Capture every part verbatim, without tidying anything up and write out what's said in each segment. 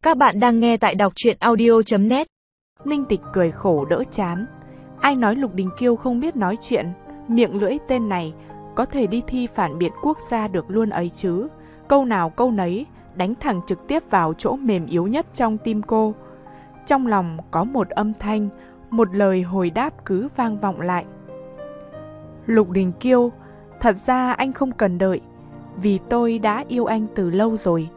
Các bạn đang nghe tại đọc truyện audio chấm net. Ninh Tịch cười khổ đỡ chán. Ai nói Lục Đình Kiêu không biết nói chuyện, miệng lưỡi tên này có thể đi thi phản biện quốc gia được luôn ấy chứ. Câu nào câu nấy, đánh thẳng trực tiếp vào chỗ mềm yếu nhất trong tim cô. Trong lòng có một âm thanh, một lời hồi đáp cứ vang vọng lại. Lục Đình Kiêu, thật ra anh không cần đợi, vì tôi đã yêu anh từ lâu rồi.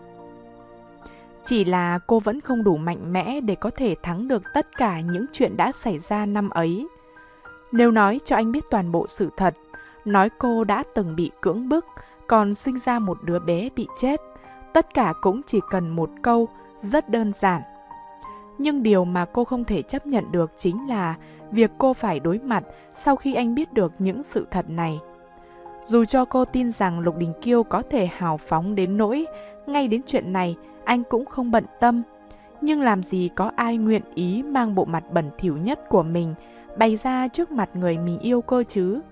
Chỉ là cô vẫn không đủ mạnh mẽ để có thể thắng được tất cả những chuyện đã xảy ra năm ấy. Nếu nói cho anh biết toàn bộ sự thật, nói cô đã từng bị cưỡng bức, còn sinh ra một đứa bé bị chết, tất cả cũng chỉ cần một câu, rất đơn giản. Nhưng điều mà cô không thể chấp nhận được chính là việc cô phải đối mặt sau khi anh biết được những sự thật này. Dù cho cô tin rằng Lục Đình Kiêu có thể hào phóng đến nỗi, ngay đến chuyện này anh cũng không bận tâm. Nhưng làm gì có ai nguyện ý mang bộ mặt bẩn thỉu nhất của mình bày ra trước mặt người mình yêu cơ chứ.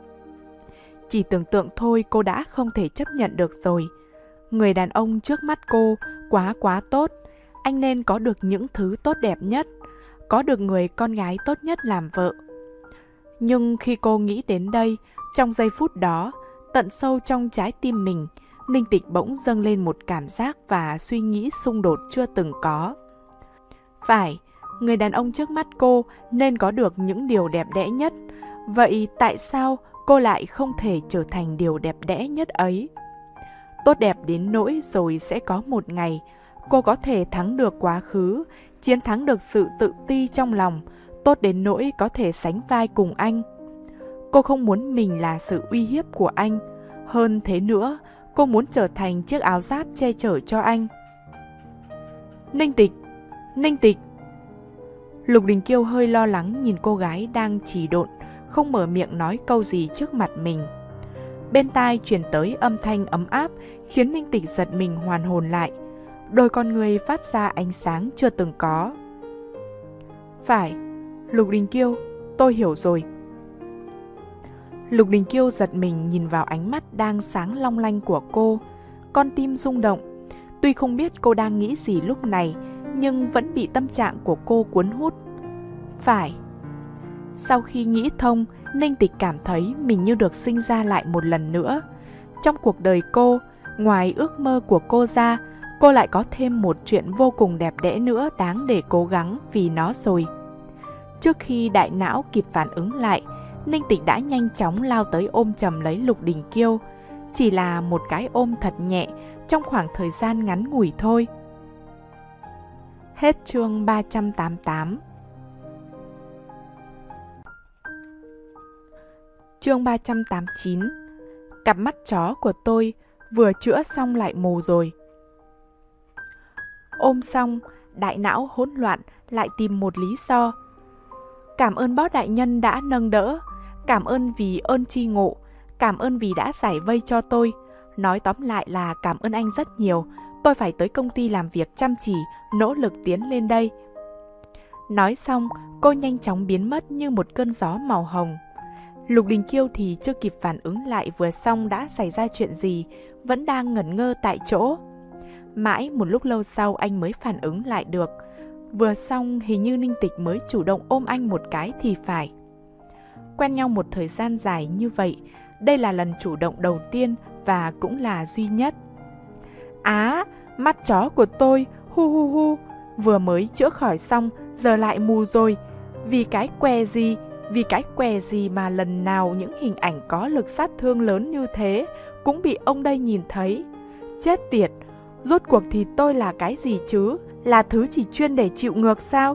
Chỉ tưởng tượng thôi cô đã không thể chấp nhận được rồi. Người đàn ông trước mắt cô quá quá tốt. Anh nên có được những thứ tốt đẹp nhất, có được người con gái tốt nhất làm vợ. Nhưng khi cô nghĩ đến đây, trong giây phút đó, tận sâu trong trái tim mình, Ninh Tịch bỗng dâng lên một cảm giác và suy nghĩ xung đột chưa từng có. Phải, người đàn ông trước mắt cô nên có được những điều đẹp đẽ nhất. Vậy tại sao cô lại không thể trở thành điều đẹp đẽ nhất ấy? Tốt đẹp đến nỗi rồi sẽ có một ngày, cô có thể thắng được quá khứ, chiến thắng được sự tự ti trong lòng, tốt đến nỗi có thể sánh vai cùng anh. Cô không muốn mình là sự uy hiếp của anh. Hơn thế nữa, cô muốn trở thành chiếc áo giáp che chở cho anh. Ninh Tịch, Ninh Tịch. Lục Đình Kiêu hơi lo lắng nhìn cô gái đang trì độn, không mở miệng nói câu gì trước mặt mình. Bên tai truyền tới âm thanh ấm áp khiến Ninh Tịch giật mình hoàn hồn lại. Đôi con người phát ra ánh sáng chưa từng có. Phải, Lục Đình Kiêu, tôi hiểu rồi. Lục Đình Kiêu giật mình nhìn vào ánh mắt đang sáng long lanh của cô. Con tim rung động. Tuy không biết cô đang nghĩ gì lúc này, nhưng vẫn bị tâm trạng của cô cuốn hút. Phải. Sau khi nghĩ thông, Ninh Tịch cảm thấy mình như được sinh ra lại một lần nữa. Trong cuộc đời cô, ngoài ước mơ của cô ra, cô lại có thêm một chuyện vô cùng đẹp đẽ nữa đáng để cố gắng vì nó rồi. Trước khi đại não kịp phản ứng lại, Ninh Tịch đã nhanh chóng lao tới ôm chầm lấy Lục Đình Kiêu. Chỉ là một cái ôm thật nhẹ trong khoảng thời gian ngắn ngủi thôi. Hết chương ba trăm tám mươi tám. Chương ba trăm tám mươi chín. Cặp mắt chó của tôi vừa chữa xong lại mù rồi. Ôm xong, đại não hỗn loạn lại tìm một lý do. Cảm ơn bác đại nhân đã nâng đỡ, cảm ơn vì ơn tri ngộ, cảm ơn vì đã giải vây cho tôi. Nói tóm lại là cảm ơn anh rất nhiều, tôi phải tới công ty làm việc chăm chỉ, nỗ lực tiến lên đây. Nói xong, cô nhanh chóng biến mất như một cơn gió màu hồng. Lục Đình Kiêu thì chưa kịp phản ứng lại vừa xong đã xảy ra chuyện gì, vẫn đang ngẩn ngơ tại chỗ. Mãi một lúc lâu sau anh mới phản ứng lại được. Vừa xong hình như Ninh Tịch mới chủ động ôm anh một cái thì phải. Quen nhau một thời gian dài như vậy, đây là lần chủ động đầu tiên và cũng là duy nhất. Á, mắt chó của tôi, hu hu hu, vừa mới chữa khỏi xong, giờ lại mù rồi. Vì cái què gì, vì cái què gì mà lần nào những hình ảnh có lực sát thương lớn như thế cũng bị ông đây nhìn thấy. Chết tiệt, rốt cuộc thì tôi là cái gì chứ? Là thứ chỉ chuyên để chịu ngược sao?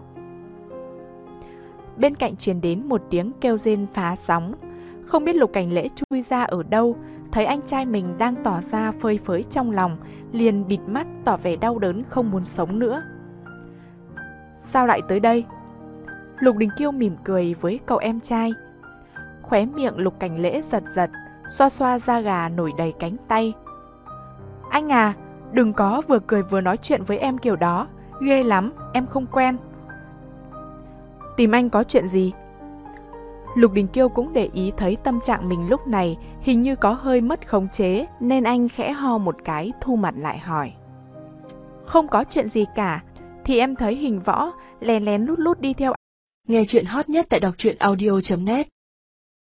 Bên cạnh truyền đến một tiếng kêu rên phá sóng. Không biết Lục Cảnh Lễ chui ra ở đâu, thấy anh trai mình đang tỏ ra phơi phới trong lòng, liền bịt mắt tỏ vẻ đau đớn không muốn sống nữa. Sao lại tới đây? Lục Đình Kiêu mỉm cười với cậu em trai. Khóe miệng Lục Cảnh Lễ giật giật, xoa xoa da gà nổi đầy cánh tay. Anh à, đừng có vừa cười vừa nói chuyện với em kiểu đó, ghê lắm, em không quen. Tìm anh có chuyện gì? Lục Đình Kiêu cũng để ý thấy tâm trạng mình lúc này hình như có hơi mất khống chế, nên anh khẽ ho một cái thu mặt lại hỏi. Không có chuyện gì cả, thì em thấy Hình Võ lén lén lút lút đi theo. Nghe chuyện hot nhất tại đọc truyện audio chấm net.